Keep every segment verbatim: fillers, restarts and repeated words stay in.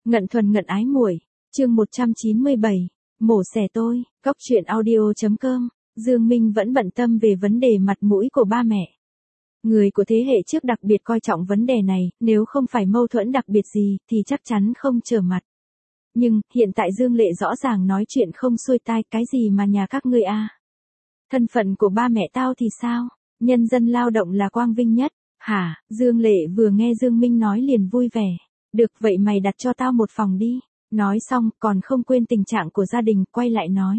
Ngận thuần ngận ái muội, chương một trăm chín mươi bảy, mổ xẻ tôi, góc truyện audio.com, Dương Minh vẫn bận tâm về vấn đề mặt mũi của ba mẹ. Người của thế hệ trước đặc biệt coi trọng vấn đề này, nếu không phải mâu thuẫn đặc biệt gì, thì chắc chắn không trở mặt. Nhưng, hiện tại Dương Lệ rõ ràng nói chuyện không xuôi tai, cái gì mà nhà các ngươi a? Thân phận của ba mẹ tao thì sao? Nhân dân lao động là quang vinh nhất. Hả? Dương Lệ vừa nghe Dương Minh nói liền vui vẻ. Được vậy mày đặt cho tao một phòng đi. Nói xong, còn không quên tình trạng của gia đình, quay lại nói.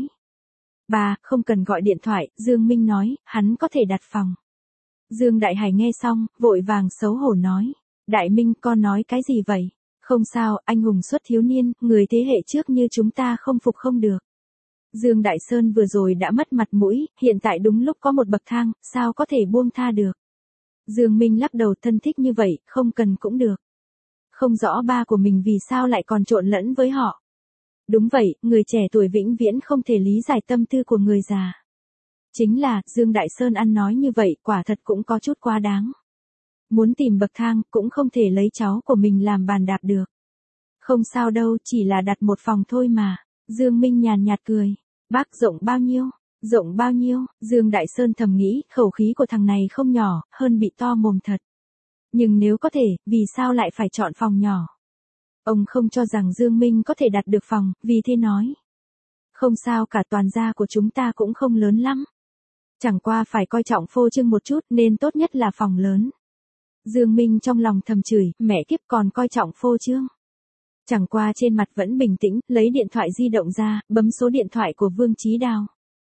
Bà, không cần gọi điện thoại, Dương Minh nói, hắn có thể đặt phòng. Dương Đại Hải nghe xong, vội vàng xấu hổ nói. Đại Minh, con nói cái gì vậy? Không sao, anh hùng xuất thiếu niên, người thế hệ trước như chúng ta không phục không được. Dương Đại Sơn vừa rồi đã mất mặt mũi, hiện tại đúng lúc có một bậc thang, sao có thể buông tha được. Dương Minh lắc đầu, thân thích như vậy, không cần cũng được. Không rõ ba của mình vì sao lại còn trộn lẫn với họ. Đúng vậy, người trẻ tuổi vĩnh viễn không thể lý giải tâm tư của người già. Chính là, Dương Đại Sơn ăn nói như vậy, quả thật cũng có chút quá đáng. Muốn tìm bậc thang, cũng không thể lấy cháu của mình làm bàn đạp được. Không sao đâu, chỉ là đặt một phòng thôi mà. Dương Minh nhàn nhạt cười. Bác rộng bao nhiêu? Rộng bao nhiêu? Dương Đại Sơn thầm nghĩ, khẩu khí của thằng này không nhỏ, hơn bị to mồm thật. Nhưng nếu có thể, vì sao lại phải chọn phòng nhỏ? Ông không cho rằng Dương Minh có thể đặt được phòng, vì thế nói. Không sao cả, toàn gia của chúng ta cũng không lớn lắm. Chẳng qua phải coi trọng phô trương một chút nên tốt nhất là phòng lớn. Dương Minh trong lòng thầm chửi, mẹ kiếp còn coi trọng phô trương. Chẳng qua trên mặt vẫn bình tĩnh, lấy điện thoại di động ra, bấm số điện thoại của Vương Chí Đào.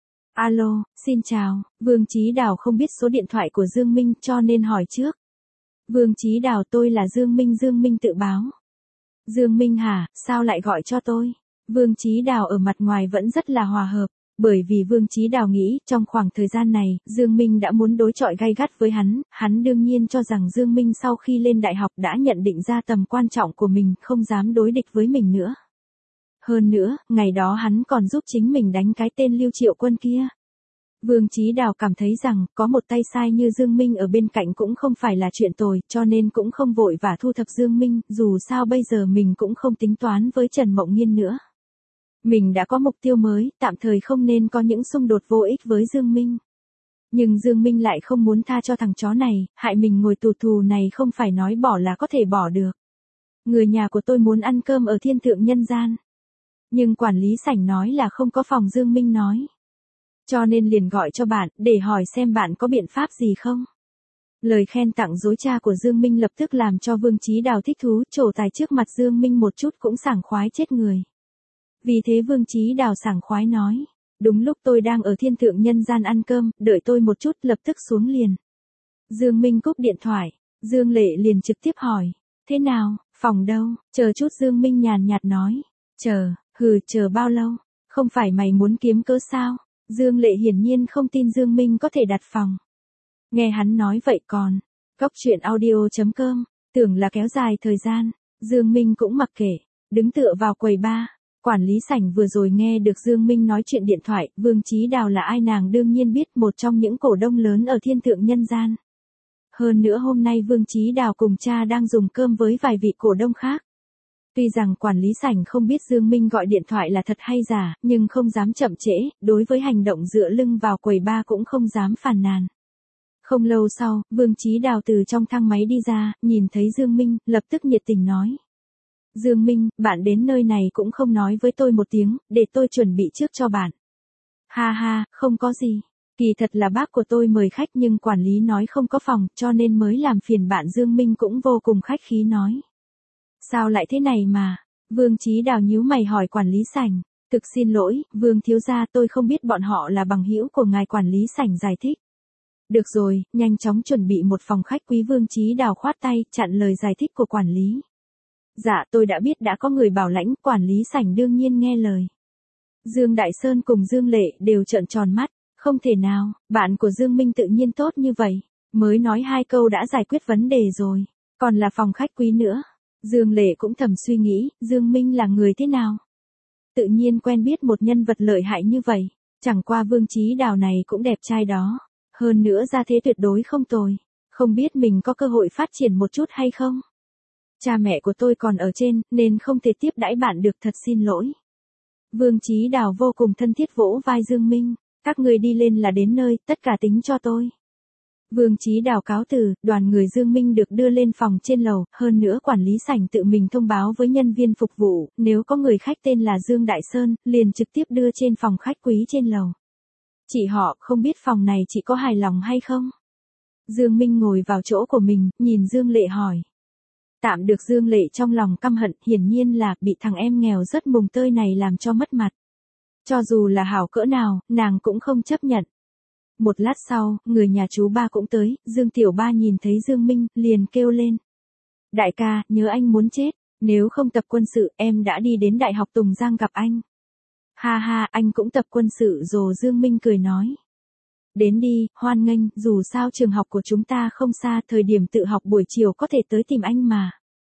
Alo, xin chào, Vương Chí Đào không biết số điện thoại của Dương Minh cho nên hỏi trước. Vương Chí Đào, tôi là Dương Minh. Dương Minh tự báo. Dương Minh hả, sao lại gọi cho tôi? Vương Chí Đào ở mặt ngoài vẫn rất là hòa hợp, bởi vì Vương Chí Đào nghĩ trong khoảng thời gian này, Dương Minh đã muốn đối chọi gay gắt với hắn, hắn đương nhiên cho rằng Dương Minh sau khi lên đại học đã nhận định ra tầm quan trọng của mình, không dám đối địch với mình nữa. Hơn nữa, ngày đó hắn còn giúp chính mình đánh cái tên Lưu Triệu Quân kia. Vương Chí Đào cảm thấy rằng, có một tay sai như Dương Minh ở bên cạnh cũng không phải là chuyện tồi, cho nên cũng không vội vã thu thập Dương Minh, dù sao bây giờ mình cũng không tính toán với Trần Mộng Nhiên nữa. Mình đã có mục tiêu mới, tạm thời không nên có những xung đột vô ích với Dương Minh. Nhưng Dương Minh lại không muốn tha cho thằng chó này, hại mình ngồi tù tù này không phải nói bỏ là có thể bỏ được. Người nhà của tôi muốn ăn cơm ở thiên thượng nhân gian. Nhưng quản lý sảnh nói là không có phòng, Dương Minh nói. Cho nên liền gọi cho bạn, để hỏi xem bạn có biện pháp gì không. Lời khen tặng dối cha của Dương Minh lập tức làm cho Vương Chí Đào thích thú, trổ tài trước mặt Dương Minh một chút cũng sảng khoái chết người. Vì thế Vương Chí Đào sảng khoái nói, đúng lúc tôi đang ở thiên thượng nhân gian ăn cơm, đợi tôi một chút, lập tức xuống liền. Dương Minh cúp điện thoại, Dương Lệ liền trực tiếp hỏi, thế nào, phòng đâu, chờ chút. Dương Minh nhàn nhạt nói, chờ, hừ, chờ bao lâu, không phải mày muốn kiếm cớ sao? Dương Lệ hiển nhiên không tin Dương Minh có thể đặt phòng. Nghe hắn nói vậy còn, góc truyện audio.com, tưởng là kéo dài thời gian, Dương Minh cũng mặc kệ, đứng tựa vào quầy bar. Quản lý sảnh vừa rồi nghe được Dương Minh nói chuyện điện thoại, Vương Chí Đào là ai nàng đương nhiên biết, một trong những cổ đông lớn ở thiên thượng nhân gian. Hơn nữa hôm nay Vương Chí Đào cùng cha đang dùng cơm với vài vị cổ đông khác. Tuy rằng quản lý sảnh không biết Dương Minh gọi điện thoại là thật hay giả, nhưng không dám chậm trễ, đối với hành động dựa lưng vào quầy bar cũng không dám phàn nàn. Không lâu sau, Vương Chí Đào từ trong thang máy đi ra, nhìn thấy Dương Minh, lập tức nhiệt tình nói. Dương Minh, bạn đến nơi này cũng không nói với tôi một tiếng, để tôi chuẩn bị trước cho bạn. Ha ha, không có gì. Kỳ thật là bác của tôi mời khách nhưng quản lý nói không có phòng, cho nên mới làm phiền bạn. Dương Minh cũng vô cùng khách khí nói. Sao lại thế này mà? Vương Chí Đào nhíu mày hỏi quản lý sảnh. Thực xin lỗi, Vương thiếu gia, tôi không biết bọn họ là bằng hữu của ngài. Quản lý sảnh giải thích. Được rồi, nhanh chóng chuẩn bị một phòng khách quý. Vương Chí Đào khoát tay, chặn lời giải thích của quản lý. Dạ, tôi đã biết, đã có người bảo lãnh. Quản lý sảnh đương nhiên nghe lời. Dương Đại Sơn cùng Dương Lệ đều trợn tròn mắt. Không thể nào, bạn của Dương Minh tự nhiên tốt như vậy. Mới nói hai câu đã giải quyết vấn đề rồi. Còn là phòng khách quý nữa. Dương Lệ cũng thầm suy nghĩ, Dương Minh là người thế nào? Tự nhiên quen biết một nhân vật lợi hại như vậy. Chẳng qua Vương Chí Đào này cũng đẹp trai đó. Hơn nữa gia thế tuyệt đối không tồi. Không biết mình có cơ hội phát triển một chút hay không? Cha mẹ của tôi còn ở trên, nên không thể tiếp đãi bạn được, thật xin lỗi. Vương Chí Đào vô cùng thân thiết vỗ vai Dương Minh, các người đi lên là đến nơi, tất cả tính cho tôi. Vương Chí Đào cáo từ, đoàn người Dương Minh được đưa lên phòng trên lầu, hơn nữa quản lý sảnh tự mình thông báo với nhân viên phục vụ, nếu có người khách tên là Dương Đại Sơn, liền trực tiếp đưa trên phòng khách quý trên lầu. Chị họ, không biết phòng này chị có hài lòng hay không? Dương Minh ngồi vào chỗ của mình, nhìn Dương Lệ hỏi. Tạm được. Dương Lệ trong lòng căm hận, hiển nhiên là bị thằng em nghèo rất mùng tơi này làm cho mất mặt. Cho dù là hảo cỡ nào, nàng cũng không chấp nhận. Một lát sau, người nhà chú ba cũng tới, Dương Tiểu Ba nhìn thấy Dương Minh, liền kêu lên. Đại ca, nhớ anh muốn chết, nếu không tập quân sự, em đã đi đến Đại học Tùng Giang gặp anh. Ha ha, anh cũng tập quân sự rồi. Dương Minh cười nói. Đến đi, hoan nghênh, dù sao trường học của chúng ta không xa, thời điểm tự học buổi chiều có thể tới tìm anh mà.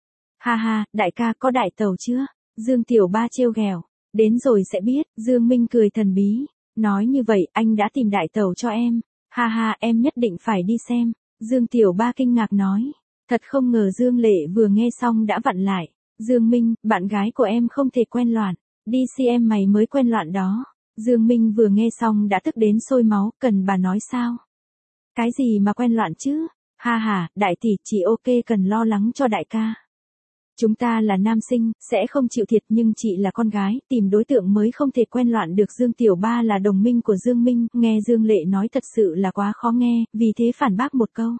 Ha ha, đại ca có đại tàu chưa? Dương Tiểu Ba trêu ghẹo. Đến rồi sẽ biết. Dương Minh cười thần bí. Nói như vậy, anh đã tìm đại tàu cho em. Ha ha, em nhất định phải đi xem. Dương Tiểu Ba kinh ngạc nói. Thật không ngờ. Dương Lệ vừa nghe xong đã vặn lại. Dương Minh, bạn gái của em không thể quen loạn. Đi xem mày mới quen loạn đó. Dương Minh vừa nghe xong đã tức đến sôi máu, cần bà nói sao? Cái gì mà quen loạn chứ? Ha ha, đại tỷ, chị ok cần lo lắng cho đại ca. Chúng ta là nam sinh, sẽ không chịu thiệt, nhưng chị là con gái, tìm đối tượng mới không thể quen loạn được. Dương Tiểu Ba là đồng minh của Dương Minh, nghe Dương Lệ nói thật sự là quá khó nghe, vì thế phản bác một câu.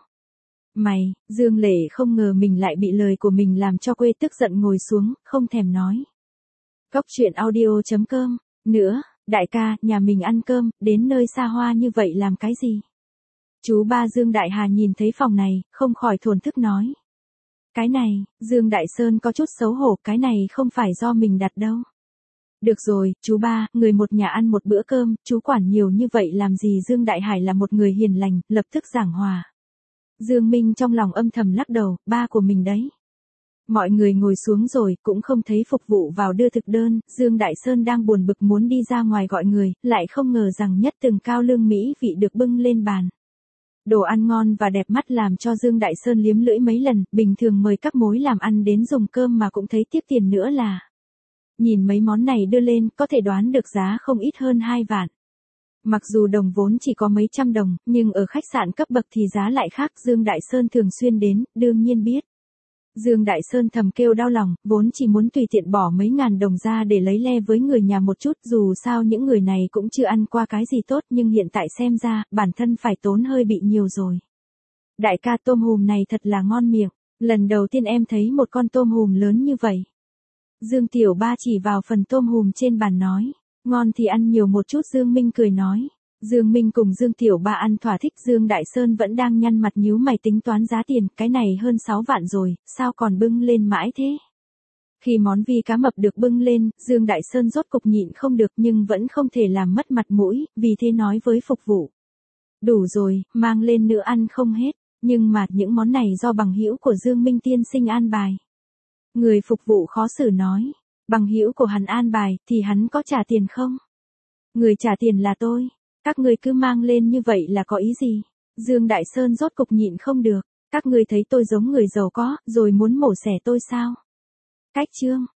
Mày, Dương Lệ không ngờ mình lại bị lời của mình làm cho quê, tức giận ngồi xuống, không thèm nói. Góc truyện audio chấm com. Nữa, đại ca, nhà mình ăn cơm, đến nơi xa hoa như vậy làm cái gì? Chú ba Dương Đại Hà nhìn thấy phòng này, không khỏi thổn thức nói. Cái này, Dương Đại Sơn có chút xấu hổ, cái này không phải do mình đặt đâu. Được rồi, chú ba, người một nhà ăn một bữa cơm, chú quản nhiều như vậy làm gì? Dương Đại Hải là một người hiền lành, lập tức giảng hòa. Dương Minh trong lòng âm thầm lắc đầu, ba của mình đấy. Mọi người ngồi xuống rồi, cũng không thấy phục vụ vào đưa thực đơn, Dương Đại Sơn đang buồn bực muốn đi ra ngoài gọi người, lại không ngờ rằng nhất từng cao lương mỹ vị được bưng lên bàn. Đồ ăn ngon và đẹp mắt làm cho Dương Đại Sơn liếm lưỡi mấy lần, bình thường mời các mối làm ăn đến dùng cơm mà cũng thấy tiếc tiền nữa là. Nhìn mấy món này đưa lên, có thể đoán được giá không ít hơn hai vạn. Mặc dù đồng vốn chỉ có mấy trăm đồng, nhưng ở khách sạn cấp bậc thì giá lại khác. Dương Đại Sơn thường xuyên đến, đương nhiên biết. Dương Đại Sơn thầm kêu đau lòng, vốn chỉ muốn tùy tiện bỏ mấy ngàn đồng ra để lấy le với người nhà một chút, dù sao những người này cũng chưa ăn qua cái gì tốt, nhưng hiện tại xem ra, bản thân phải tốn hơi bị nhiều rồi. Đại ca, tôm hùm này thật là ngon miệng, lần đầu tiên em thấy một con tôm hùm lớn như vậy. Dương Tiểu Ba chỉ vào phần tôm hùm trên bàn nói, ngon thì ăn nhiều một chút. Dương Minh cười nói. Dương Minh cùng Dương Tiểu Ba ăn thỏa thích, Dương Đại Sơn vẫn đang nhăn mặt nhíu mày tính toán giá tiền, cái này hơn sáu vạn rồi, sao còn bưng lên mãi thế? Khi món vi cá mập được bưng lên, Dương Đại Sơn rốt cục nhịn không được nhưng vẫn không thể làm mất mặt mũi, vì thế nói với phục vụ. Đủ rồi, mang lên nữa ăn không hết, nhưng mà những món này do bằng hữu của Dương Minh tiên sinh an bài. Người phục vụ khó xử nói, bằng hữu của hắn an bài thì hắn có trả tiền không? Người trả tiền là tôi. Các người cứ mang lên như vậy là có ý gì? Dương Đại Sơn rốt cục nhịn không được. Các người thấy tôi giống người giàu có, rồi muốn mổ xẻ tôi sao? Cách chương.